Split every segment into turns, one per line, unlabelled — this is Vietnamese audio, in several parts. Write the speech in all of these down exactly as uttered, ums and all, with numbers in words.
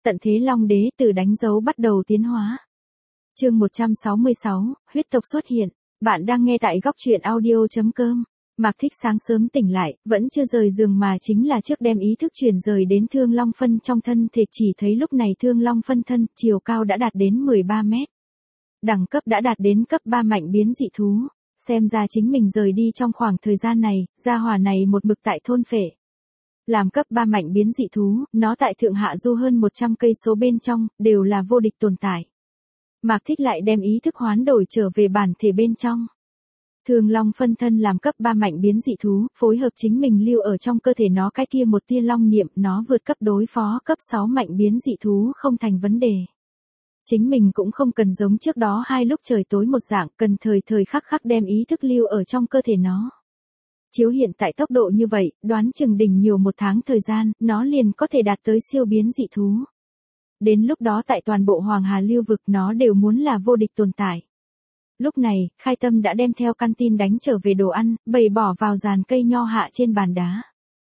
Tận thế Long Đế từ đánh dấu bắt đầu tiến hóa. Chương một trăm sáu mươi sáu, huyết tộc xuất hiện. Bạn đang nghe tại góc truyện audio chấm com. Mạc Thích sáng sớm tỉnh lại, vẫn chưa rời giường mà chính là trước đem ý thức chuyển rời đến Thương Long Phân trong thân thể, chỉ thấy lúc này Thương Long Phân thân, chiều cao đã đạt đến mười ba mét. Đẳng cấp đã đạt đến cấp ba mạnh biến dị thú. Xem ra chính mình rời đi trong khoảng thời gian này, gia hỏa này một mực tại thôn phệ. Làm cấp ba mạnh biến dị thú, nó tại Thượng Hạ Du hơn một trăm cây số bên trong, đều là vô địch tồn tại. Mạc Thích lại đem ý thức hoán đổi trở về bản thể bên trong. Thương Long Phân thân làm cấp ba mạnh biến dị thú, phối hợp chính mình lưu ở trong cơ thể nó cái kia một tia long niệm, nó vượt cấp đối phó cấp sáu mạnh biến dị thú không thành vấn đề. Chính mình cũng không cần giống trước đó hai lúc trời tối một dạng, cần thời thời khắc khắc đem ý thức lưu ở trong cơ thể nó. Chiếu hiện tại tốc độ như vậy, đoán chừng đỉnh nhiều một tháng thời gian, nó liền có thể đạt tới siêu biến dị thú. Đến lúc đó tại toàn bộ Hoàng Hà lưu vực nó đều muốn là vô địch tồn tại. Lúc này, Khai Tâm đã đem theo căn tin đánh trở về đồ ăn, bày bỏ vào dàn cây nho hạ trên bàn đá.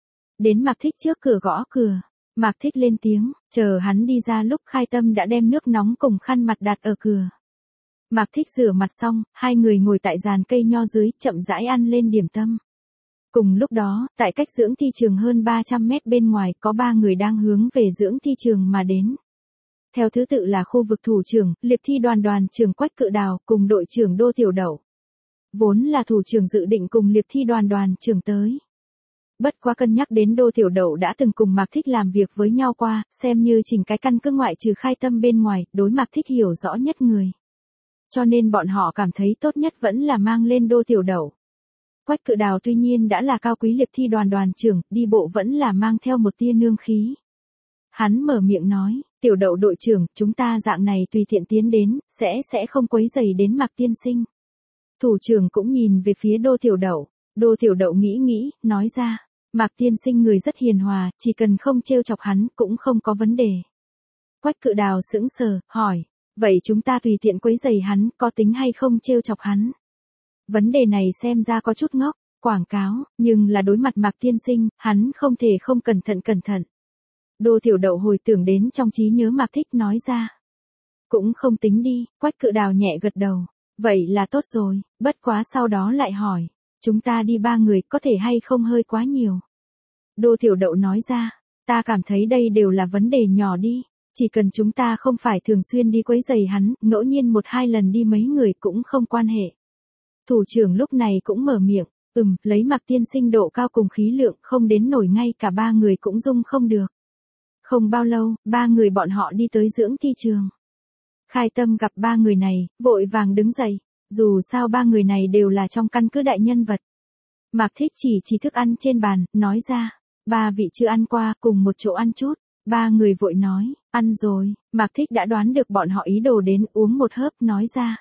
Đến Mạc Thích trước cửa gõ cửa. Mạc Thích lên tiếng, chờ hắn đi ra lúc Khai Tâm đã đem nước nóng cùng khăn mặt đặt ở cửa. Mạc Thích rửa mặt xong, hai người ngồi tại dàn cây nho dưới, chậm rãi ăn lên điểm tâm. Cùng lúc đó, tại cách dưỡng thi trường hơn ba trăm mét bên ngoài có ba người đang hướng về dưỡng thi trường mà đến. Theo thứ tự là khu vực thủ trưởng, liệp thi đoàn đoàn trưởng Quách Cự Đào cùng đội trưởng Đô Tiểu Đậu. Vốn là thủ trưởng dự định cùng liệp thi đoàn đoàn trưởng tới. Bất quá cân nhắc đến Đô Tiểu Đậu đã từng cùng Mạc Thích làm việc với nhau qua, xem như chỉnh cái căn cứ ngoại trừ Khai Tâm bên ngoài, đối Mạc Thích hiểu rõ nhất người. Cho nên bọn họ cảm thấy tốt nhất vẫn là mang lên Đô Tiểu Đậu. Quách Cự Đào tuy nhiên đã là cao quý liệp thi đoàn đoàn trưởng, đi bộ vẫn là mang theo một tia nương khí. Hắn mở miệng nói, Tiểu Đậu đội trưởng, chúng ta dạng này tùy tiện tiến đến, sẽ sẽ không quấy rầy đến Mạc tiên sinh. Thủ trưởng cũng nhìn về phía Đô Tiểu Đậu. Đô Tiểu Đậu nghĩ nghĩ, nói ra, Mạc tiên sinh người rất hiền hòa, chỉ cần không trêu chọc hắn, cũng không có vấn đề. Quách Cự Đào sững sờ, hỏi, vậy chúng ta tùy tiện quấy rầy hắn, có tính hay không trêu chọc hắn? Vấn đề này xem ra có chút ngốc, quảng cáo, nhưng là đối mặt Mạc tiên sinh, hắn không thể không cẩn thận cẩn thận. Đô Tiểu Đậu hồi tưởng đến trong trí nhớ Mạc Thích nói ra. Cũng không tính đi, Quách Cự Đào nhẹ gật đầu. Vậy là tốt rồi, bất quá sau đó lại hỏi, chúng ta đi ba người có thể hay không hơi quá nhiều. Đô Tiểu Đậu nói ra, ta cảm thấy đây đều là vấn đề nhỏ đi, chỉ cần chúng ta không phải thường xuyên đi quấy rầy hắn, ngẫu nhiên một hai lần đi mấy người cũng không quan hệ. Thủ trưởng lúc này cũng mở miệng, ừm, lấy Mạc tiên sinh độ cao cùng khí lượng không đến nổi ngay cả ba người cũng dung không được. Không bao lâu, ba người bọn họ đi tới dưỡng thi trường. Khai Tâm gặp ba người này, vội vàng đứng dậy, dù sao ba người này đều là trong căn cứ đại nhân vật. Mạc Thích chỉ chỉ thức ăn trên bàn, nói ra, ba vị chưa ăn qua, cùng một chỗ ăn chút. Ba người vội nói, ăn rồi. Mạc Thích đã đoán được bọn họ ý đồ đến, uống một hớp, nói ra.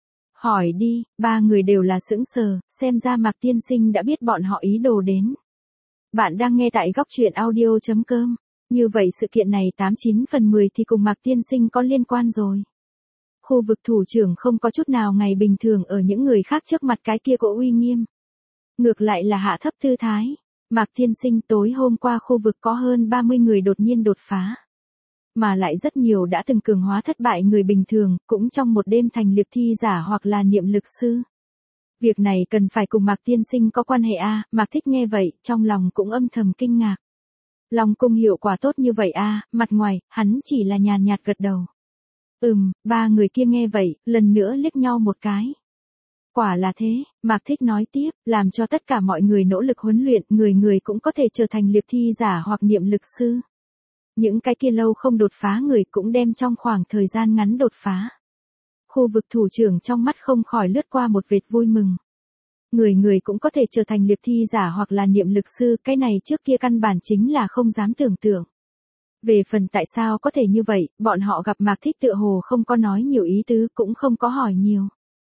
Hỏi đi, ba người đều là sững sờ, xem ra Mạc tiên sinh đã biết bọn họ ý đồ đến. Bạn đang nghe tại góc truyện audio chấm com. Như vậy sự kiện này tám chín phần mười thì cùng Mạc tiên sinh có liên quan rồi. Khu vực thủ trưởng không có chút nào ngày bình thường ở những người khác trước mặt cái kia của uy nghiêm. Ngược lại là hạ thấp tư thái. Mạc tiên sinh tối hôm qua khu vực có hơn ba mươi người đột nhiên đột phá. Mà lại rất nhiều đã từng cường hóa thất bại người bình thường, cũng trong một đêm thành liệp thi giả hoặc là niệm lực sư. Việc này cần phải cùng Mạc tiên sinh có quan hệ a. À, Mạc Thích nghe vậy, trong lòng cũng âm thầm kinh ngạc. Long cung hiệu quả tốt như vậy a. À, mặt ngoài, hắn chỉ là nhàn nhạt gật đầu. Ừm, ba người kia nghe vậy, lần nữa liếc nhau một cái. Quả là thế, Mạc Thích nói tiếp, làm cho tất cả mọi người nỗ lực huấn luyện, người người cũng có thể trở thành liệp thi giả hoặc niệm lực sư. Những cái kia lâu không đột phá người cũng đem trong khoảng thời gian ngắn đột phá. Khu vực thủ trưởng trong mắt không khỏi lướt qua một vệt vui mừng. Người người cũng có thể trở thành liệp thi giả hoặc là niệm lực sư, cái này trước kia căn bản chính là không dám tưởng tượng. Về phần tại sao có thể như vậy, bọn họ gặp Mạc Thích tựa hồ không có nói nhiều ý tứ, cũng không có hỏi nhiều.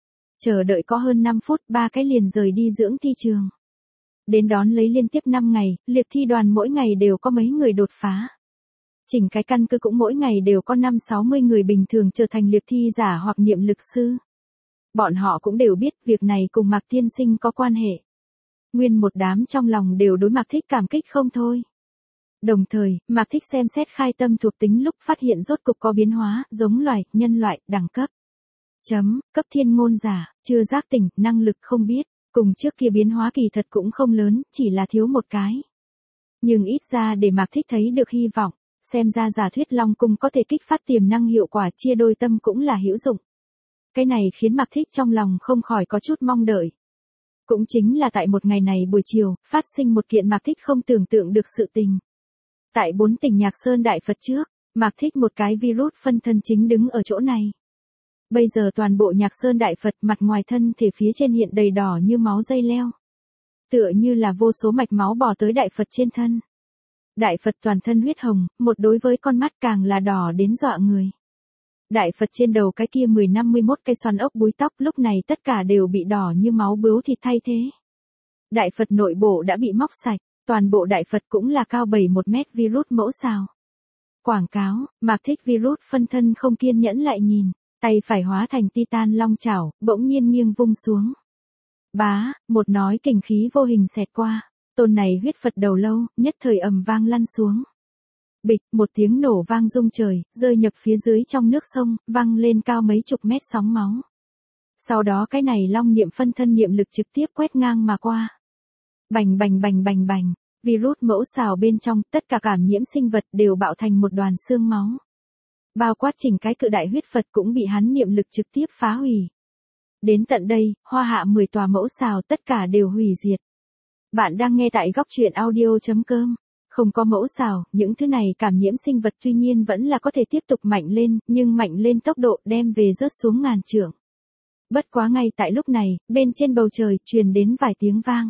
Chờ đợi có hơn năm phút, ba cái liền rời đi dưỡng thi trường. Đến đón lấy liên tiếp năm ngày, liệp thi đoàn mỗi ngày đều có mấy người đột phá. Chỉnh cái căn cứ cũng mỗi ngày đều có năm sáu mươi người bình thường trở thành liệp thi giả hoặc niệm lực sư. Bọn họ cũng đều biết việc này cùng Mạc tiên sinh có quan hệ. Nguyên một đám trong lòng đều đối Mạc Thích cảm kích không thôi. Đồng thời, Mạc Thích xem xét khai tâm thuộc tính lúc phát hiện rốt cục có biến hóa, giống loài, nhân loại, đẳng cấp. Chấm, cấp thiên ngôn giả, chưa giác tỉnh, năng lực không biết, cùng trước kia biến hóa kỳ thật cũng không lớn, chỉ là thiếu một cái. Nhưng ít ra để Mạc Thích thấy được hy vọng, xem ra giả thuyết Long Cung có thể kích phát tiềm năng hiệu quả chia đôi tâm cũng là hữu dụng. Cái này khiến Mạc Thích trong lòng không khỏi có chút mong đợi. Cũng chính là tại một ngày này buổi chiều, phát sinh một kiện Mạc Thích không tưởng tượng được sự tình. Tại bốn tỉnh Nhạc Sơn Đại Phật trước, Mạc Thích một cái virus phân thân chính đứng ở chỗ này. Bây giờ toàn bộ Nhạc Sơn Đại Phật mặt ngoài thân thể phía trên hiện đầy đỏ như máu dây leo. Tựa như là vô số mạch máu bò tới Đại Phật trên thân. Đại Phật toàn thân huyết hồng, một đối với con mắt càng là đỏ đến dọa người. Đại Phật trên đầu cái kia mười năm mươi mốt cây xoăn ốc búi tóc lúc này tất cả đều bị đỏ như máu bướu thịt thay thế. Đại Phật nội bộ đã bị móc sạch, toàn bộ Đại Phật cũng là cao bảy một mét virus mẫu xào. Quảng cáo, Mạc Thích virus phân thân không kiên nhẫn lại nhìn, tay phải hóa thành titan long chảo, bỗng nhiên nghiêng vung xuống. Bá, một nói kình khí vô hình xẹt qua, tôn này huyết Phật đầu lâu, nhất thời ầm vang lăn xuống. Bịch, một tiếng nổ vang rung trời, rơi nhập phía dưới trong nước sông, văng lên cao mấy chục mét sóng máu. Sau đó cái này long niệm phân thân niệm lực trực tiếp quét ngang mà qua. Bành bành bành bành bành, virus mẫu xào bên trong, tất cả cảm nhiễm sinh vật đều bạo thành một đoàn xương máu. Bao quát chỉnh cái cự đại huyết Phật cũng bị hắn niệm lực trực tiếp phá hủy. Đến tận đây, hoa hạ mười tòa mẫu xào tất cả đều hủy diệt. Bạn đang nghe tại góc truyện audio chấm com. Không có mẫu xào, những thứ này cảm nhiễm sinh vật tuy nhiên vẫn là có thể tiếp tục mạnh lên, nhưng mạnh lên tốc độ đem về rớt xuống ngàn trượng. Bất quá ngay tại lúc này, bên trên bầu trời truyền đến vài tiếng vang.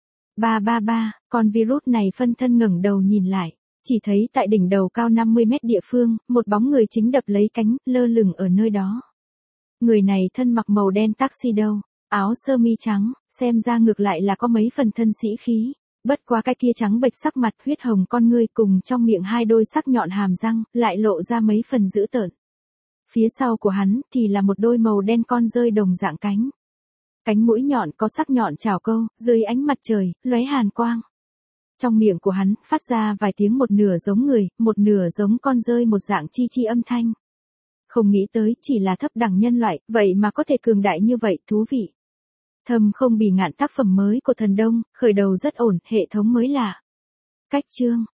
Ba ba ba, con virus này phân thân ngẩng đầu nhìn lại, chỉ thấy tại đỉnh đầu cao năm mươi mét địa phương, một bóng người chính đập lấy cánh, lơ lửng ở nơi đó. Người này thân mặc màu đen tuxedo, áo sơ mi trắng, xem ra ngược lại là có mấy phần thân sĩ khí. Bất quá cái kia trắng bệch sắc mặt huyết hồng con ngươi cùng trong miệng hai đôi sắc nhọn hàm răng, lại lộ ra mấy phần dữ tợn. Phía sau của hắn thì là một đôi màu đen con rơi đồng dạng cánh. Cánh mũi nhọn có sắc nhọn chảo câu, dưới ánh mặt trời, lóe hàn quang. Trong miệng của hắn phát ra vài tiếng một nửa giống người, một nửa giống con rơi một dạng chi chi âm thanh. Không nghĩ tới chỉ là thấp đẳng nhân loại, vậy mà có thể cường đại như vậy, thú vị. Thầm không bì ngạn tác phẩm mới của Thần Đông, khởi đầu rất ổn, hệ thống mới lạ. Cách chương